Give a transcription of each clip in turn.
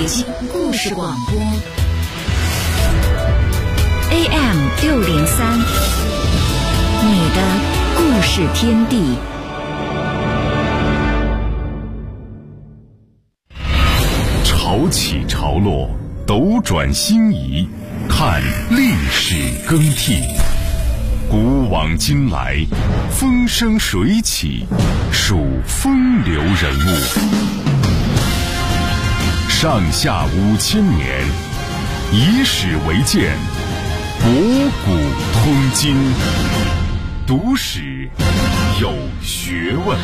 北京故事广播 AM603，你的故事天地。 潮起潮落，斗转星移，看历史更替。古往今来，风生水起，数风流人物。上下5000年，以史为鉴，博古通今。读史有学问。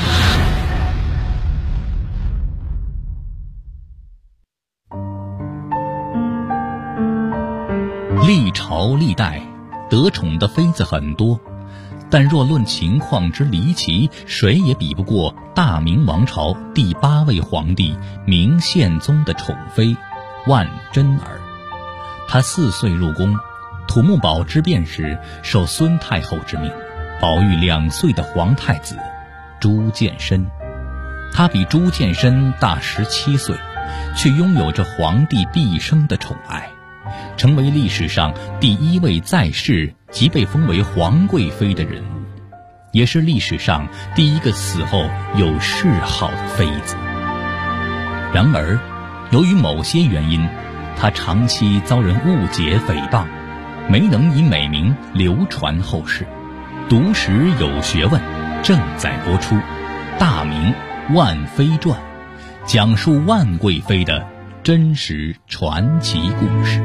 历朝历代得宠的妃子很多，但若论情况之离奇，谁也比不过大明王朝第8位皇帝明宪宗的宠妃万贞儿。她4岁入宫，土木堡之变时受孙太后之命，保育2岁的皇太子朱见深。她比朱见深大17岁，却拥有着皇帝毕生的宠爱，成为历史上第1位在世即被封为皇贵妃的人物，也是历史上第1个死后有谥号的妃子。然而，由于某些原因，她长期遭人误解诽谤，没能以美名流传后世。读史有学问正在播出《大明万妃传》，讲述万贵妃的真实传奇故事。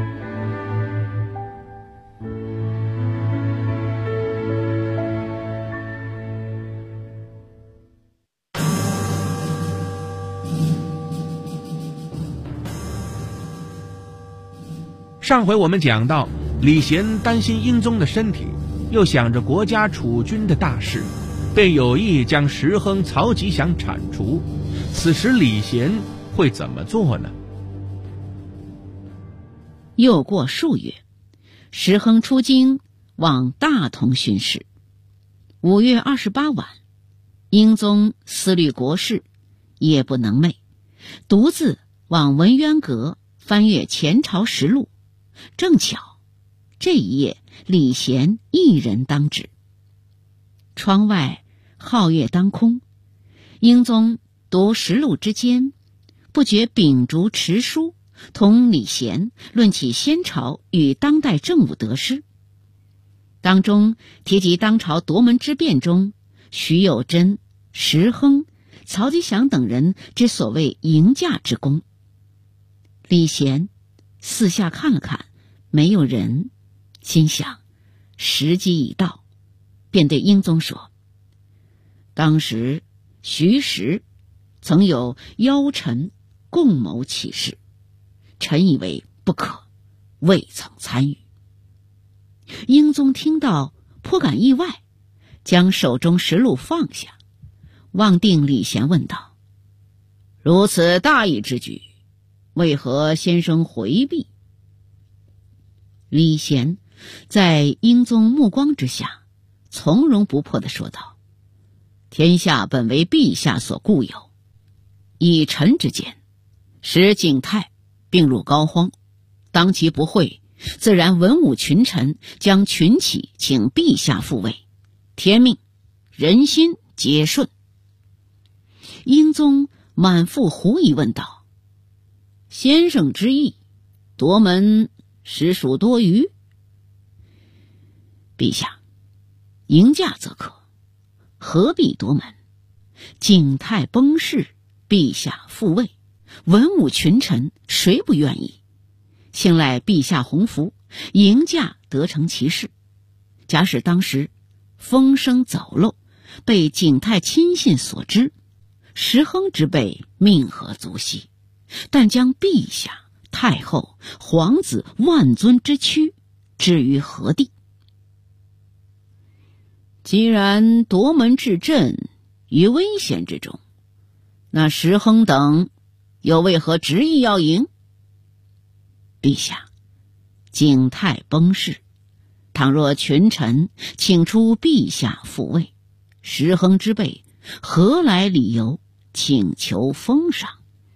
上回我们讲到，李贤担心英宗的身体，又想着国家储君的大事，便有意将石亨、曹吉祥铲除。此时李贤会怎么做呢？ 又过数月，石亨出京往大同巡视。5月28晚，英宗思虑国事，夜不能寐，独自往文渊阁翻阅前朝实录。正巧这一夜李贤一人当值，窗外皓月当空，英宗读实录之间，不觉秉烛持书，同李贤论起先朝与当代政务得失。当中提及当朝夺门之变中徐有贞、石亨、曹吉祥等人之所谓迎驾之功。李贤四下看了看，没有人，心想时机已到，便对英宗说：当时徐实曾有邀臣共谋起事，臣以为不可，未曾参与。英宗听到颇感意外，将手中实录放下，望定李贤问道：如此大义之举，为何先生回避？李贤在英宗目光之下从容不迫地说道：天下本为陛下所固有，以臣之见，使景泰病入膏肓，当其不讳，自然文武群臣将群起请陛下复位，天命人心皆顺。英宗满腹狐疑问道：先生之意，夺门实属多余？陛下，迎驾则可，何必夺门？景泰崩逝，陛下复位，文武群臣谁不愿意？幸赖陛下洪福，迎驾得成其事。假使当时风声走漏，被景泰亲信所知，石亨之辈命何足惜？但将陛下、太后、皇子万尊之躯置于何地？既然夺门至朕于危险之中，那石亨等又为何执意要迎？陛下，景泰崩逝，倘若群臣请出陛下复位，石亨之辈何来理由请求封赏？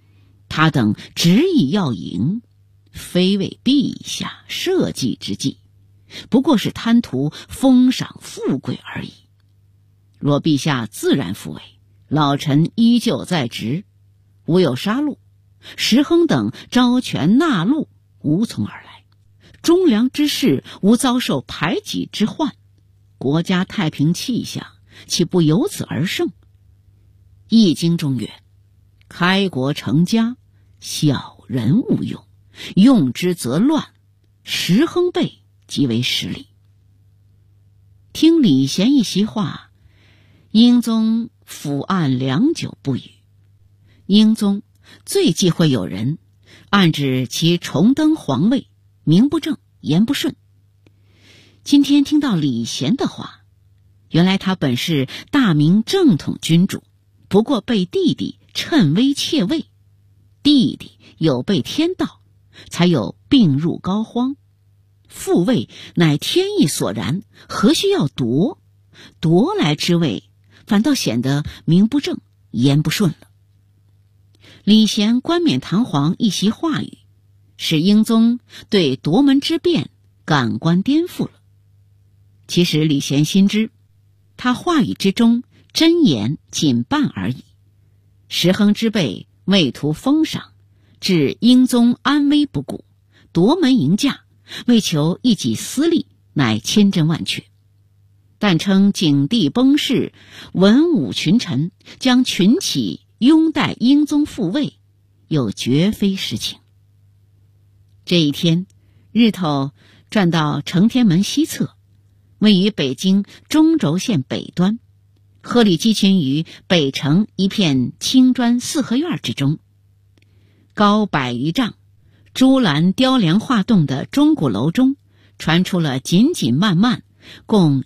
他等执意要赢，非为陛下社稷之计，不过是贪图封赏富贵而已。若陛下自然复位，老臣依旧在职，无有杀戮，石亨等招权纳禄，无从而来。忠良之士无遭受排挤之患，国家太平气象岂不由此而盛？易经中曰：开国成家，小人勿用，用之则乱，石亨辈即为实例。听李贤一席话，英宗抚案良久不语。英宗最忌讳有人暗指其重登皇位，名不正言不顺。今天听到李贤的话，原来他本是大明正统君主，不过被弟弟趁威窃位，弟弟有被天道，才有病入膏肓。复位乃天意所然，何须要夺？夺来之位，反倒显得名不正言不顺了。李贤冠冕堂皇一席话语，使英宗对夺门之变感官颠覆了。其实李贤心知，他话语之中真言仅半而已。石亨之辈为图封赏，置英宗安危不顾，夺门迎驾，为求一己私利，乃千真万确。但称景帝崩逝，文武群臣将群起拥戴英宗复位，又绝非实情。这一天，日头转到承天门西侧，位于北京中轴线北端，鹤立鸡群于北城一片青砖四合院之中。高100余丈、朱栏雕梁画栋的钟鼓楼中，传出了紧紧慢慢共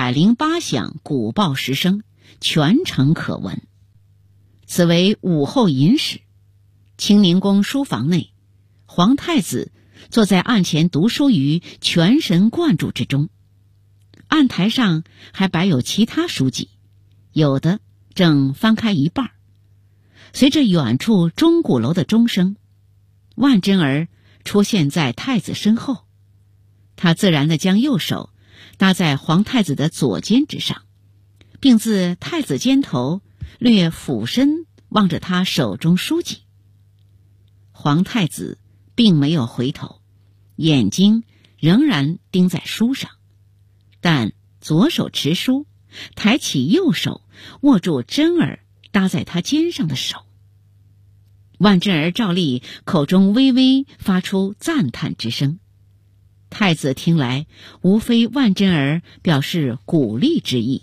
108响鼓报时声，全城可闻。此为午后寅时，清宁宫书房内，皇太子坐在案前读书于全神贯注之中。案台上还摆有其他书籍，有的正翻开一半。随着远处钟鼓楼的钟声，万贞儿出现在太子身后，他自然地将右手搭在皇太子的左肩之上，并自太子肩头略俯身望着他手中书籍。皇太子并没有回头，眼睛仍然盯在书上，但左手持书，抬起右手握住贞儿搭在他肩上的手。万贞儿照例口中微微发出赞叹之声，太子听来无非万贞儿表示鼓励之意。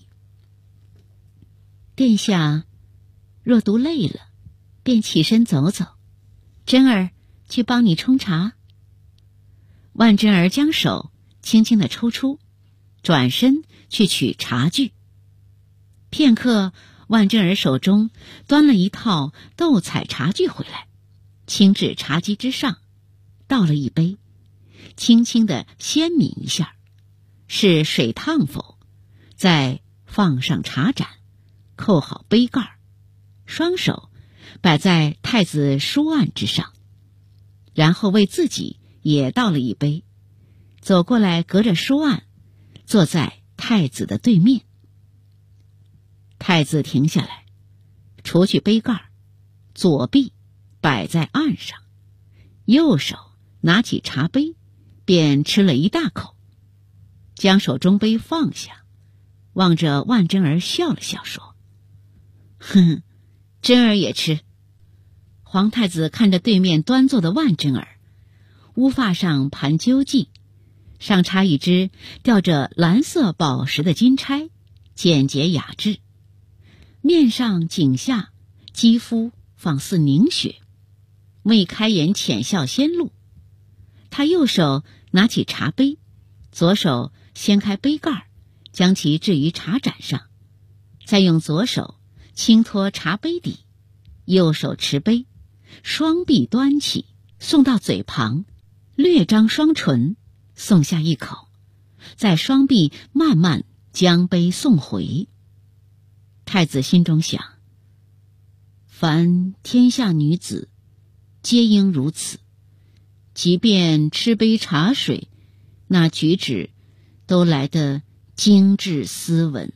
殿下若读累了，便起身走走，贞儿去帮你冲茶。万贞儿将手轻轻地抽出，转身去取茶具。片刻，万贞儿手中端了一套斗彩茶具回来，倾至茶几之上，倒了一杯，轻轻地先抿一下，是水烫否？再放上茶盏，扣好杯盖，双手摆在太子书案之上，然后为自己也倒了一杯，走过来隔着书案，坐在太子的对面。太子停下来，除去杯盖，左臂摆在案上，右手拿起茶杯，便吃了一大口，将手中杯放下，望着万贞儿笑了笑说：哼，贞儿也吃。皇太子看着对面端坐的万贞儿，乌发上盘揪髻，上插一只吊着蓝色宝石的金钗，简洁雅致，面上颈下肌肤仿似凝雪，未开颜浅笑先露。他右手拿起茶杯，左手掀开杯盖，将其置于茶盏上，再用左手轻托茶杯底，右手持杯，双臂端起，送到嘴旁，略张双唇，送下一口，再双臂慢慢将杯送回。太子心中想，凡天下女子， 皆应如此。即便吃杯茶水，那举止都来得精致斯文。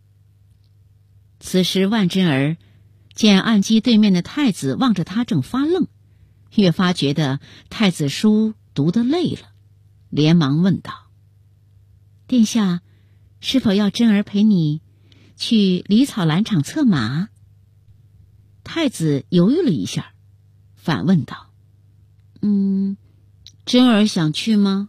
此时万贞儿见案几对面的太子望着他正发愣，越发觉得太子书读得累了，连忙问道：殿下是否要贞儿陪你去梨草篮场策马？太子犹豫了一下，反问道：贞儿想去吗？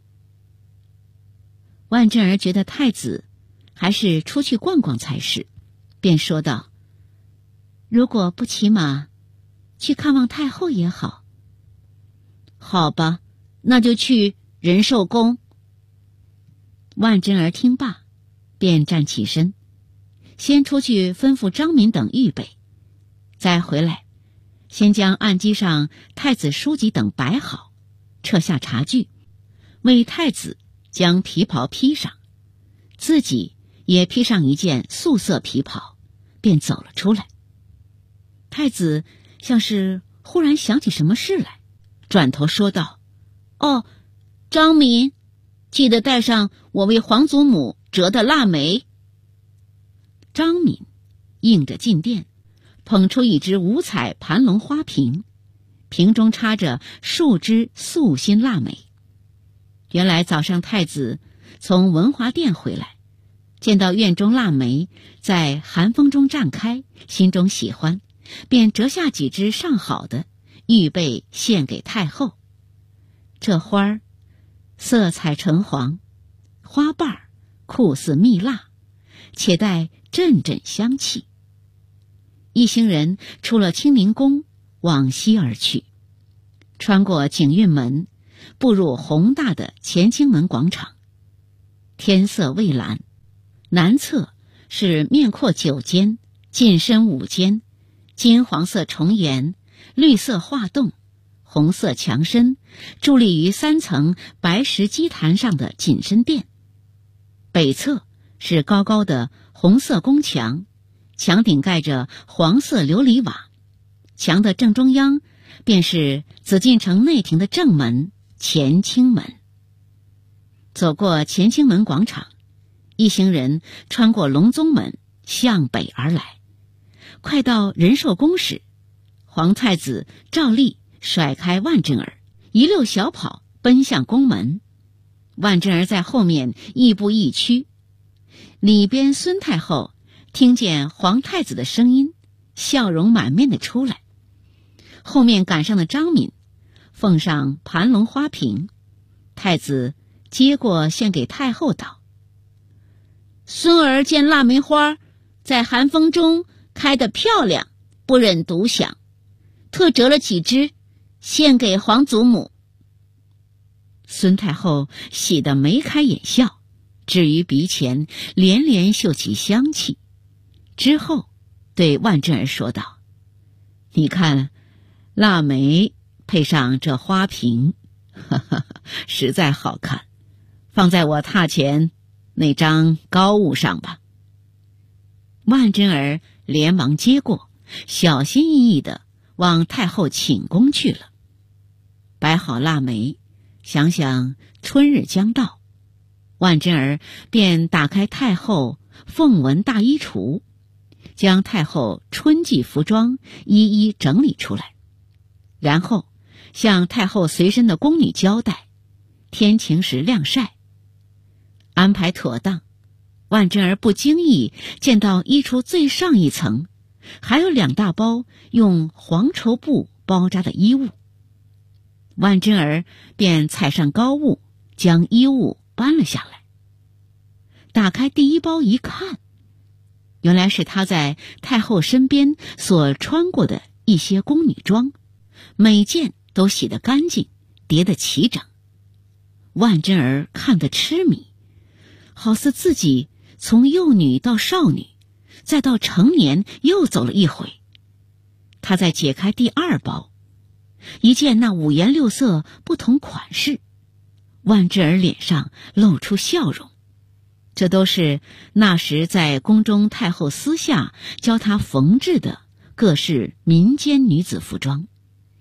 万贞儿觉得太子还是出去逛逛才是，便说道：如果不骑马，去看望太后也好。好吧，那就去仁寿宫。万贞儿听罢，便站起身，先出去吩咐张敏等预备，再回来，先将案几上太子书籍等摆好，撤下茶具，为太子将皮袍披上，自己也披上一件素色皮袍，便走了出来。太子像是忽然想起什么事来，转头说道：张敏，记得带上我为皇祖母折的腊梅。张敏应着进殿，捧出一只五彩盘龙花瓶，瓶中插着数枝素心腊梅。原来早上太子从文华殿回来，见到院中腊梅在寒风中绽开，心中喜欢，便折下几枝上好的，预备献给太后。这花儿色彩橙黄，花瓣儿酷似蜜蜡，且带阵阵香气。一行人出了清宁宫，往西而去，穿过景运门，步入宏大的乾清门广场。天色蔚蓝，南侧是面阔9间，进深5间，金黄色重檐，绿色画栋，红色墙身，伫立于3层白石基坛上的紧身殿。北侧是高高的红色宫墙，墙顶盖着黄色琉璃瓦，墙的正中央便是紫禁城内廷的正门乾清门。走过乾清门广场，一行人穿过隆宗门向北而来，快到仁寿宫时，皇太子照例甩开万贞儿，一溜小跑奔向宫门。万贞儿在后面亦步亦趋。里边孙太后听见皇太子的声音，笑容满面的出来。后面赶上的张敏奉上盘龙花瓶，太子接过献给太后道：孙儿见腊梅花在寒风中开得漂亮，不忍独享，特折了几枝献给皇祖母。孙太后喜得眉开眼笑，置于鼻前，连连嗅其香气。之后对万贞儿说道：你看，腊梅配上这花瓶，实在好看，放在我榻前那张高物上吧。万贞儿连忙接过，小心翼翼地往太后寝宫去了。摆好腊梅，想想春日将到，万贞儿便打开太后凤纹大衣橱，将太后春季服装一一整理出来，然后向太后随身的宫女交代，天晴时晾晒。安排妥当，万贞儿不经意见到衣橱最上一层还有2大包用黄绸布包扎的衣物。万贞儿便踩上高物，将衣物搬了下来。打开第一包一看，原来是她在太后身边所穿过的一些宫女装，每件都洗得干净，叠得齐整。万贞儿看得痴迷，好似自己从幼女到少女，再到成年又走了一回。她再解开第2包，一见那5颜6色不同款式，万贞儿脸上露出笑容。这都是那时在宫中太后私下教她缝制的各式民间女子服装。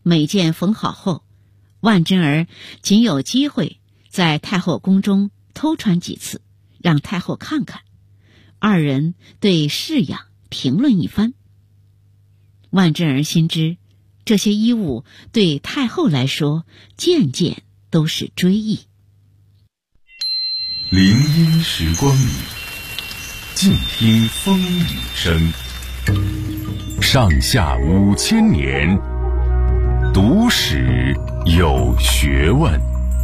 每件缝好后，万贞儿仅有机会在太后宫中偷穿几次，让太后看看，二人对式样评论一番。万贞儿心知这些衣物对太后来说件件都是追忆。 林荫时光里，静听风雨声。上下5000年，读史有学问。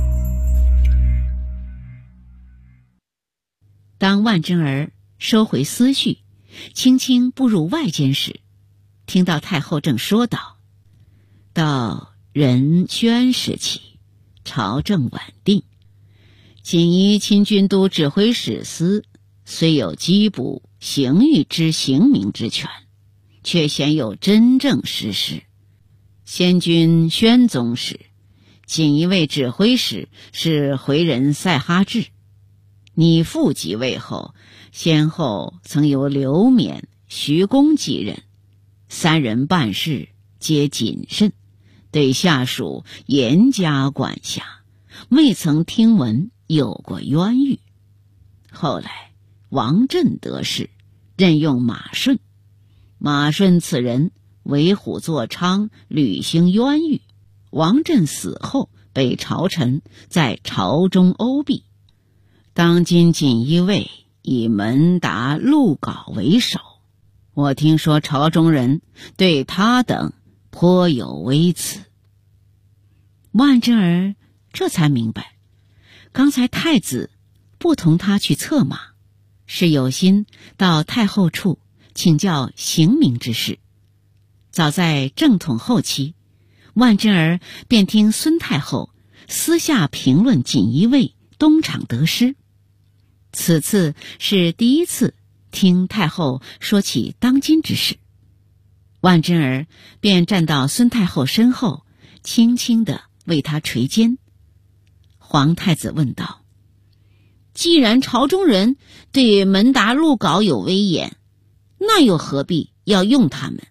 当万贞儿收回思绪，轻轻步入外间时，听到太后正说道：到仁宣时期，朝政稳定，锦衣亲军都指挥使司虽有缉捕刑狱之刑名之权，却鲜有真正实施。先君宣宗时，锦衣卫指挥使是回人赛哈志，你父即位后，先后曾由刘勉、徐公继任，三人办事皆谨慎，对下属严加管辖，未曾听闻有过冤狱。后来王振得势，任用马顺，马顺此人为虎作伥，屡行冤狱。王振死后，被朝臣在朝中殴毙。当今锦衣卫以门达陆稿为首，我听说朝中人对他等颇有微词。万贞儿这才明白，刚才太子不同他去策马，是有心到太后处请教刑名之事。早在正统后期，万贞儿便听孙太后私下评论锦衣卫东厂得失，此次是第一次听太后说起当今之事。万贞儿便站到孙太后身后，轻轻地为她垂肩。皇太子问道：既然朝中人对门达陆稿有威严，那又何必要用他们？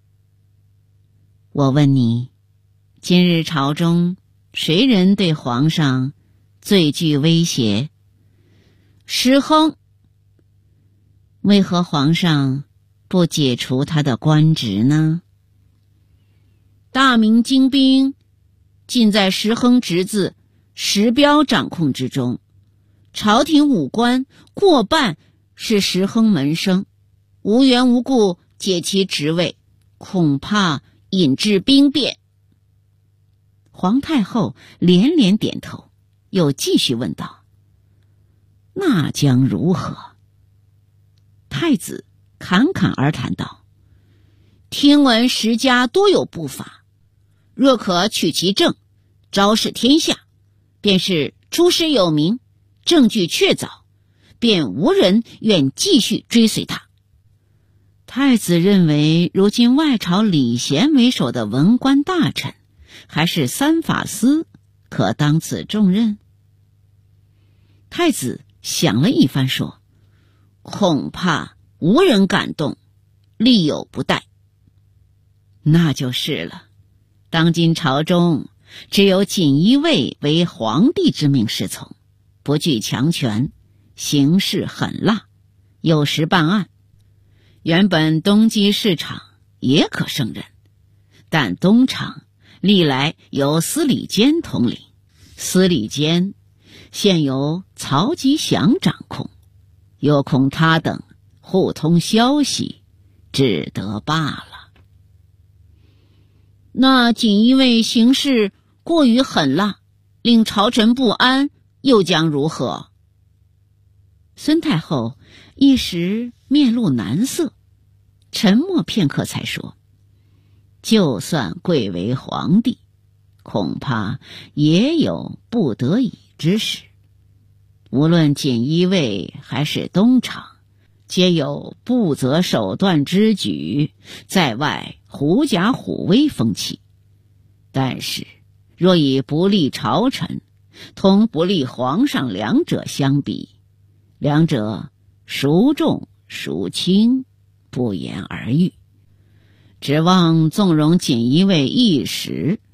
我问你，今日朝中谁人对皇上最具威胁？石亨。为何皇上不解除他的官职呢？大明精兵尽在石亨侄子石彪掌控之中，朝廷武官过半是石亨门生，无缘无故解其职位，恐怕引致兵变。皇太后连连点头，又继续问道：那将如何？太子侃侃而谈道：听闻石家多有不法，若可取其政，昭示天下，便是出师有名，证据确凿，便无人愿继续追随他。太子认为如今外朝礼贤为首的文官大臣，还是三法司可当此重任？太子想了一番说：恐怕无人敢动，力有不逮。那就是了，当今朝中只有锦衣卫为皇帝之命是从，不具强权，行事狠辣，有时办案。原本东畿市场也可胜任，但东厂历来由司礼监统领，司礼监现由曹吉祥掌控，又恐他等互通消息，只得罢了。那锦衣卫行事过于狠辣，令朝臣不安，又将如何？孙太后一时面露难色，沉默片刻才说：就算贵为皇帝，恐怕也有不得已之事。无论锦衣卫还是东厂，皆有不择手段之举，在外狐假虎威风气。但是若以不利朝臣同不利皇上两者相比，两者孰重孰轻，不言而喻。指望纵容锦衣卫一时，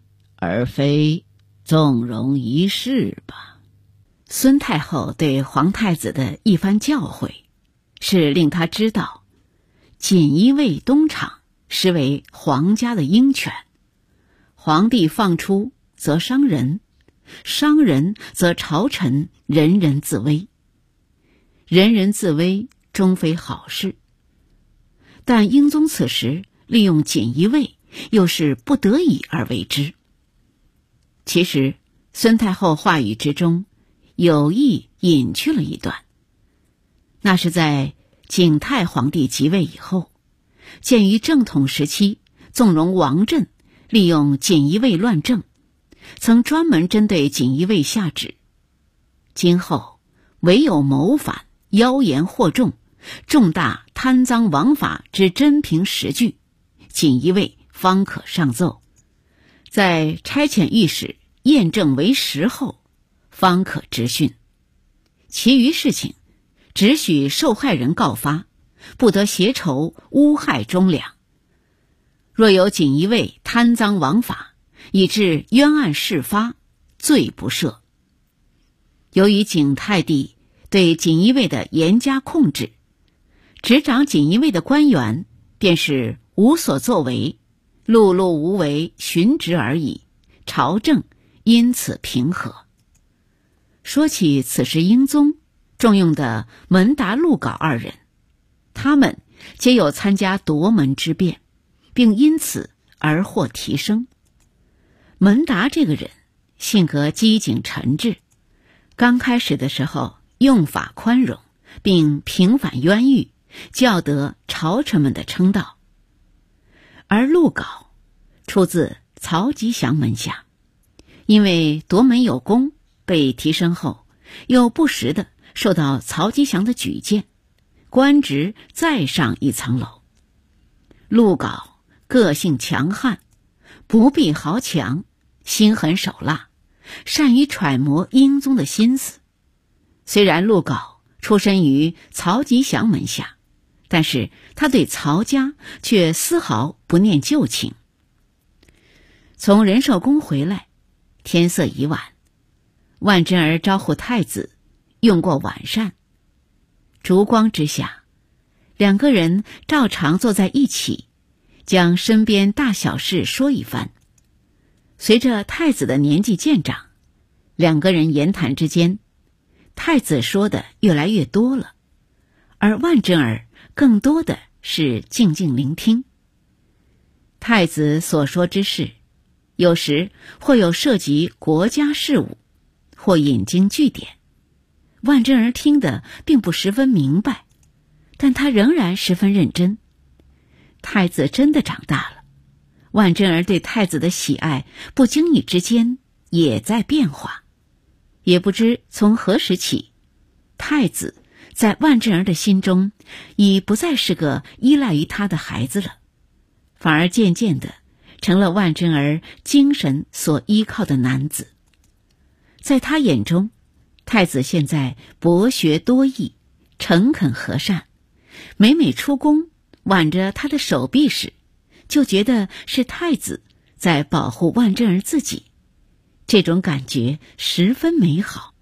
而非纵容一时吧。孙太后对皇太子的一番教诲，是令他知道锦衣卫东厂实为皇家的鹰犬，皇帝放出则伤人，伤人则朝臣人人自危，人人自危终非好事。但英宗此时利用锦衣卫，又是不得已而为之。其实孙太后话语之中有意隐去了一段，那是在景泰皇帝即位以后，鉴于正统时期纵容王振利用锦衣卫乱政，曾专门针对锦衣卫下旨，今后唯有谋反、妖言惑众、重大贪赃枉法之真凭实据，锦衣卫方可上奏，在差遣御史验证为实后，方可执训。其余事情只许受害人告发，不得挟仇诬害忠良。若有锦衣卫贪赃枉法，以致冤案事发，罪不赦。由于景泰帝对锦衣卫的严加控制，执掌锦衣卫的官员便是无所作为，碌碌无为，巡职而已，朝政因此平和。说起此时英宗重用的门达、陆稿二人，他们皆有参加夺门之变，并因此而获提升。门达这个人性格机警沉滞，刚开始的时候用法宽容，并平反冤狱，较得朝臣们的称道。而陆稿出自曹吉祥门下，因为夺门有功，被提升后，又不时地受到曹吉祥的举荐，官职再上一层楼。陆稿个性强悍，不避豪强，心狠手辣，善于揣摩英宗的心思。虽然陆稿出身于曹吉祥门下，但是他对曹家却丝毫不念旧情。从仁寿宫回来，天色已晚，万贞儿招呼太子用过晚膳，烛光之下，两个人照常坐在一起，将身边大小事说一番。随着太子的年纪渐长，两个人言谈之间，太子说的越来越多了，而万贞儿更多的是静静聆听。太子所说之事，有时或有涉及国家事务，或引经据典。万贞儿听得并不十分明白，但他仍然十分认真。太子真的长大了，万贞儿对太子的喜爱不经意之间也在变化。也不知从何时起，太子在万贞儿的心中已不再是个依赖于他的孩子了，反而渐渐地成了万贞儿精神所依靠的男子。在他眼中，太子现在博学多艺，诚恳和善，每每出宫挽着他的手臂时，就觉得是太子在保护万贞儿自己，这种感觉十分美好。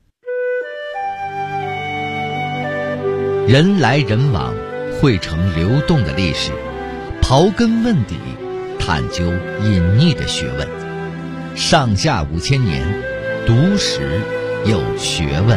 人来人往，汇成流动的历史，刨根问底，探究隐匿的学问。上下5000年，读史有学问。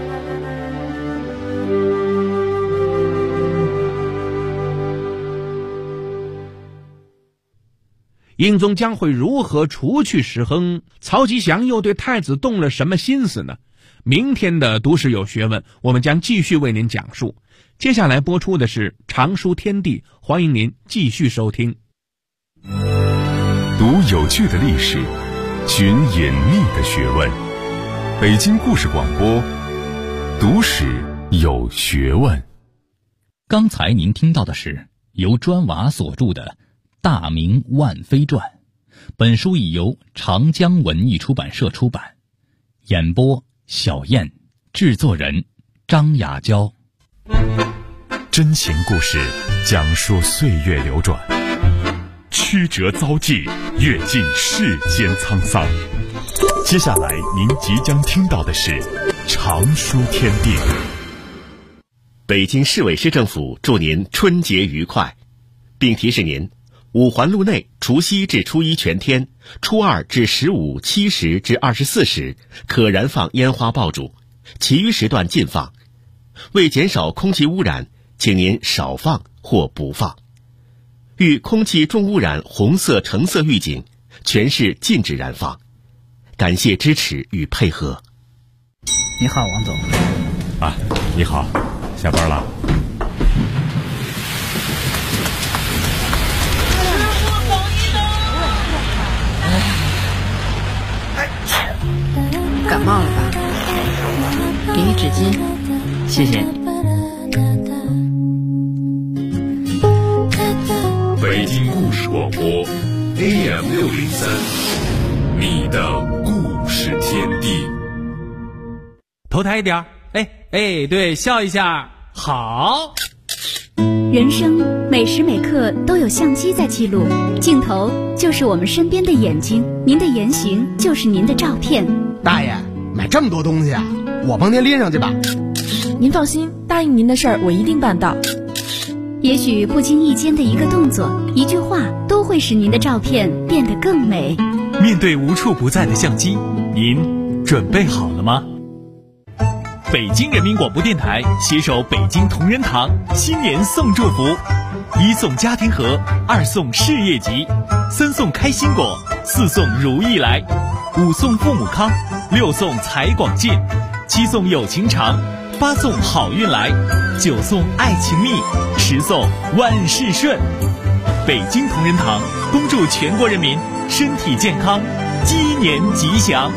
英宗将会如何除去石亨？曹吉祥又对太子动了什么心思呢？明天的读史有学问，我们将继续为您讲述。接下来播出的是常书天地，欢迎您继续收听。 读有趣的历史，寻隐秘的学问。北京故事广播，读史有学问。 刚才您听到的是由砖瓦所著的《大明万妃传》，本书已由长江文艺出版社出版。演播小燕，制作人张雅娇。 真情故事，讲述岁月流转。 去曲折遭际，阅尽世间沧桑。接下来您即将听到的是常书天地。 北京市委市政府祝您春节愉快，并提示您，五环路内除夕至初一全天，初二至15、7时至24时可燃放烟花爆竹，其余时段禁放。为减少空气污染，请您少放或不放。遇空气重污染红色、橙色预警，全市禁止燃放。感谢支持与配合。 你好，王总。 啊，你好，下班了。 感冒了吧？给你纸巾。 谢谢。 北京故事广播 AM603，你的故事天地。 头抬一点，对，笑一下，好。 人生每时每刻都有相机在记录，镜头就是我们身边的眼睛，您的言行就是您的照片。 大爷，买这么多东西啊，我帮您拎上去吧。 您放心，答应您的事儿我一定办到。 也许不经意间的一个动作、一句话，都会使您的照片变得更美。 面对无处不在的相机，您准备好了吗？北京人民广播电台携手北京同仁堂，新年送祝福：1送家庭盒，2送事业吉，3送开心果，4送如意来，5送父母康，6送财广进，7送有情长，8送好运来，9送爱情蜜，10送万事顺。北京同仁堂恭祝全国人民身体健康，鸡年吉祥。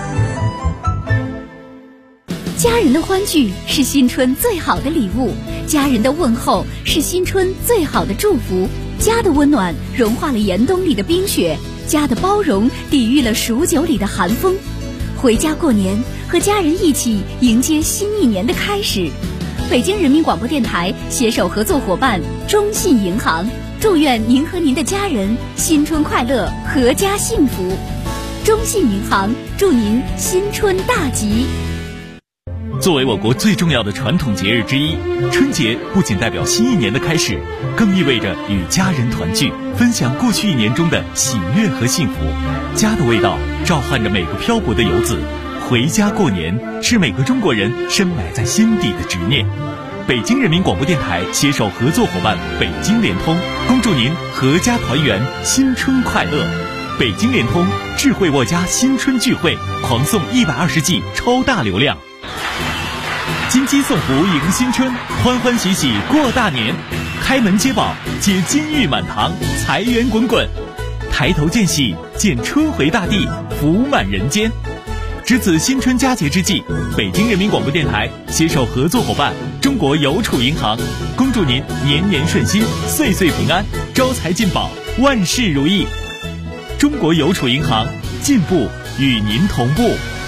家人的欢聚是新春最好的礼物，家人的问候是新春最好的祝福。家的温暖融化了严冬里的冰雪，家的包容抵御了数九里的寒风。回家过年，和家人一起迎接新一年的开始。北京人民广播电台携手合作伙伴中信银行，祝愿您和您的家人新春快乐，阖家幸福。中信银行祝您新春大吉。 作为我国最重要的传统节日之一，春节不仅代表新一年的开始，更意味着与家人团聚，分享过去一年中的喜悦和幸福。家的味道召唤着每个漂泊的游子，回家过年是每个中国人深埋在心底的执念。北京人民广播电台携手合作伙伴北京联通，恭祝您阖家团圆，新春快乐。北京联通智慧沃家新春聚会，狂送120G 超大流量。金鸡送福迎新春，欢欢喜喜过大年，开门接宝，接金玉满堂，财源滚滚，抬头见喜，见春回大地，福满人间。值此新春佳节之际，北京人民广播电台携手合作伙伴中国邮储银行，恭祝您年年顺心，岁岁平安，招财进宝，万事如意。中国邮储银行，进步与您同步。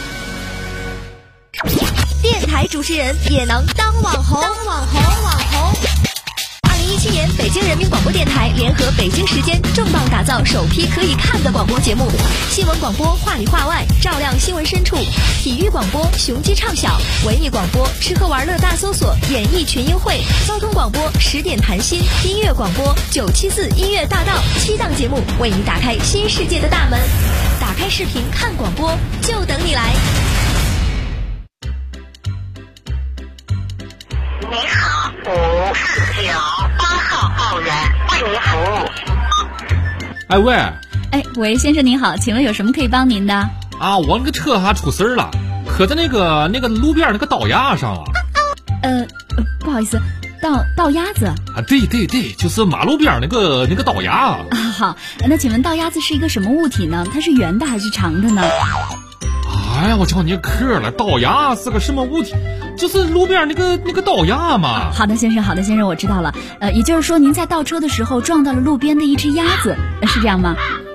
电台主持人也能当网红。2017年，北京人民广播电台联合北京时间重磅打造首批可以看的广播节目：新闻广播话里话外，照亮新闻深处；体育广播雄鸡唱晓；文艺广播吃喝玩乐大搜索，演艺群英会；交通广播10点谈心；音乐广播974音乐大道。7档节目为你打开新世界的大门。打开视频看广播，就等你来。 你好，549 8号报员为您服务。 喂，先生您好，请问有什么可以帮您的？ 啊，我那个车还出事儿了，可在那个路边那个道牙上了。 不好意思，道鸭子啊？对，就是马路边那个道牙啊。 好，那请问道鸭子是一个什么物体呢？它是圆的还是长的呢？ 哎呀，我叫你客了，道牙是个什么物体？就是路边那个道牙嘛。 好的，先生，我知道了。也就是说您在倒车的时候撞到了路边的一只鸭子，是这样吗？